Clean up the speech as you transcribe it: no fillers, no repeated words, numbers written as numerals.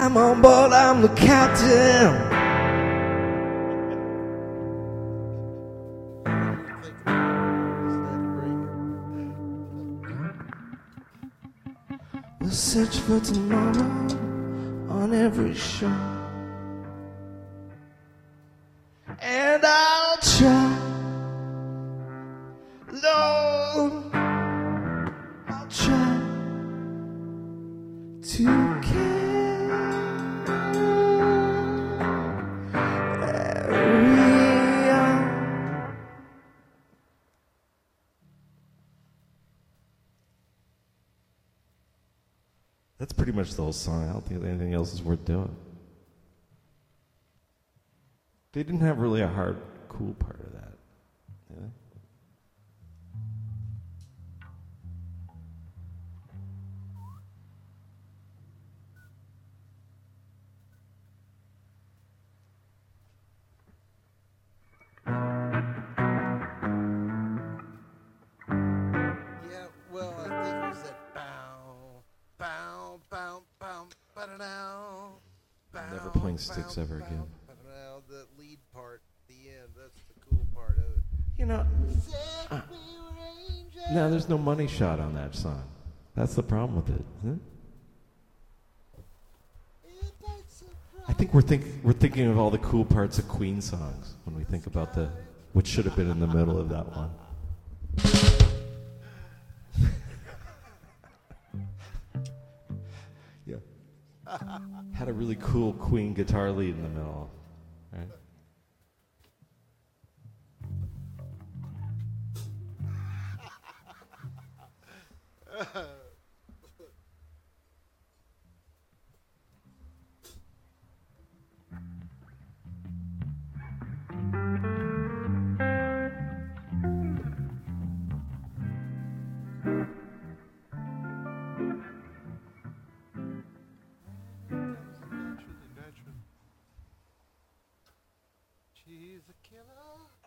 I'm on board, I'm the captain. We'll search for tomorrow on every show, and I'll try, Lord, I'll try to carry on. That's pretty much the whole song. I don't think anything else is worth doing. They didn't have really a hard, cool part of that. Yeah. Yeah, well, I think it was that bow, bow, bow, bow, ba-da-dow, bow. Never playing Styx ever again. Ba-da-dow, the lead part, the end, that's the cool part of it. You know, no, there's no money shot on that song. That's the problem with it, isn't it? I think we're thinking of all the cool parts of Queen songs when we think about what should have been in the middle of that one. Yeah. Had a really cool Queen guitar lead in the middle, right? She's a killer.